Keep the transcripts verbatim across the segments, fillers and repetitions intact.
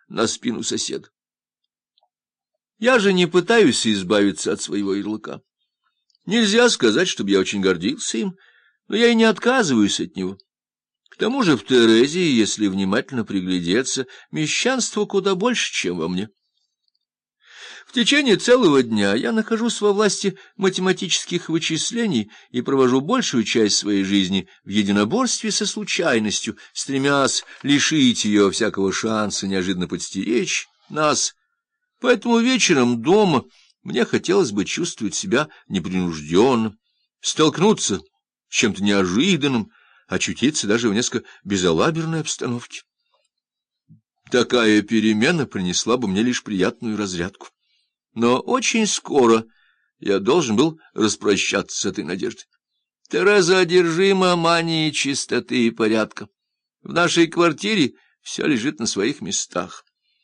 на спину соседа. Я же не пытаюсь избавиться от своего ярлыка. Нельзя сказать, чтобы я очень гордился им, но я и не отказываюсь от него. К тому же в Терезе, если внимательно приглядеться, мещанства куда больше, чем во мне. В течение целого дня я нахожусь во власти математических вычислений и провожу большую часть своей жизни в единоборстве со случайностью, стремясь лишить ее всякого шанса неожиданно подстеречь нас. Поэтому вечером дома мне хотелось бы чувствовать себя непринужденным, столкнуться с чем-то неожиданным, очутиться даже в несколько безалаберной обстановке. Такая перемена принесла бы мне лишь приятную разрядку. Но очень скоро я должен был распрощаться с этой надеждой. Тереза одержима манией чистоты и порядка. В нашей квартире все лежит на своих местах.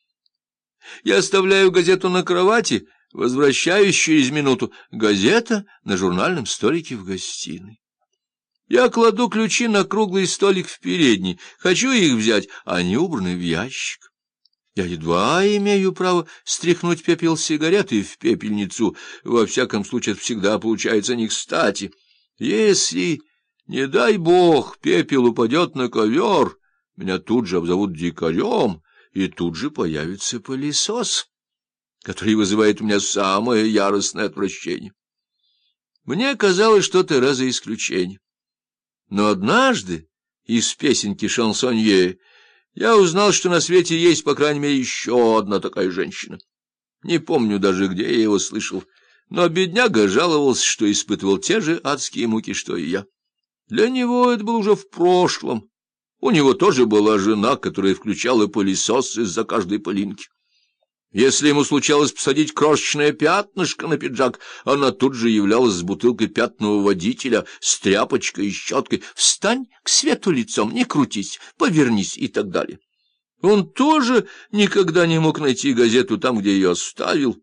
Я оставляю газету на кровати, возвращаюсь через минуту. Газета на журнальном столике в гостиной. Я кладу ключи на круглый столик в передней. Хочу их взять, а они убраны в ящик. Я едва имею право стряхнуть пепел сигареты в пепельницу. Во всяком случае, это всегда получается не кстати. Если, не дай бог, пепел упадет на ковер, меня тут же обзовут дикарем, и тут же появится пылесос, который вызывает у меня самое яростное отвращение. Мне казалось, что Тереза исключение. Но однажды из песенки «Шансонье» я узнал, что на свете есть, по крайней мере, еще одна такая женщина. Не помню даже, где я его слышал, но бедняга жаловался, что испытывал те же адские муки, что и я. Для него это было уже в прошлом. У него тоже была жена, которая включала пылесос из-за каждой пылинки. Если ему случалось посадить крошечное пятнышко на пиджак, она тут же являлась с бутылкой пятного водителя, с тряпочкой и щеткой. «Встань к свету лицом, не крутись, повернись» и так далее. Он тоже никогда не мог найти газету там, где ее оставил.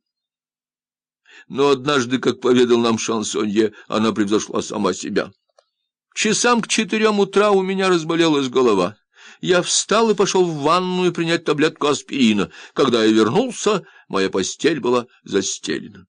Но однажды, как поведал нам Шансонье, она превзошла сама себя. Часам к четырем утра у меня разболелась голова. Я встал и пошел в ванную принять таблетку аспирина. Когда я вернулся, моя постель была застелена.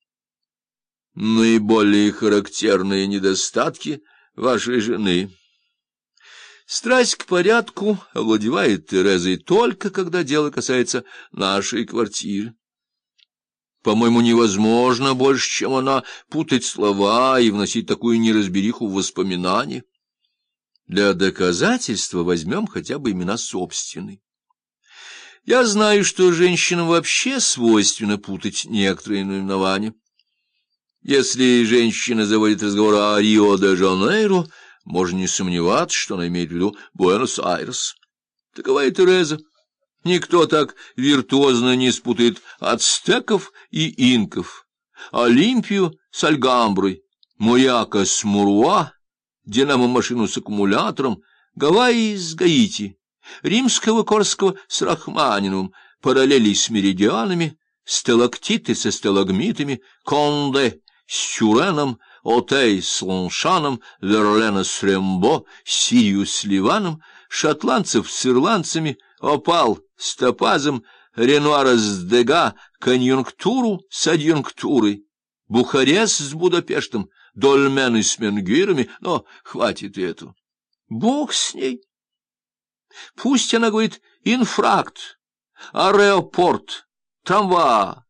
Наиболее характерные недостатки вашей жены. Страсть к порядку овладевает Терезой только когда дело касается нашей квартиры. По-моему, невозможно больше, чем она, путать слова и вносить такую неразбериху в воспоминания. Для доказательства возьмем хотя бы имена собственные. Я знаю, что женщинам вообще свойственно путать некоторые наименования. Если женщина заводит разговор о Рио-де-Жанейро, можно не сомневаться, что она имеет в виду Буэнос-Айрес. Такова и Тереза. Никто так виртуозно не спутает ацтеков и инков, Олимпию с Альгамброй, Муяка с Муруа, динамо-машину с аккумулятором, Гавайи с Гаити, римского Корского с Рахманиновым, параллели с меридианами, сталактиты со сталагмитами, Конде с Тюреном, Отей с Лоншаном, Верлена с Рембо, Сирию с Ливаном, шотландцев с ирландцами, Опал с Топазом, Ренуара с Дега, конъюнктуру с адъюнктурой, Бухарест с Будапештом, Дольмены с менгирами, но хватит и этого. Бог с ней. Пусть она говорит инфракт, аэропорт, трамва,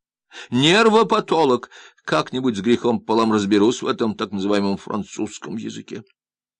нервопатолог. Как-нибудь с грехом пополам разберусь в этом так называемом французском языке.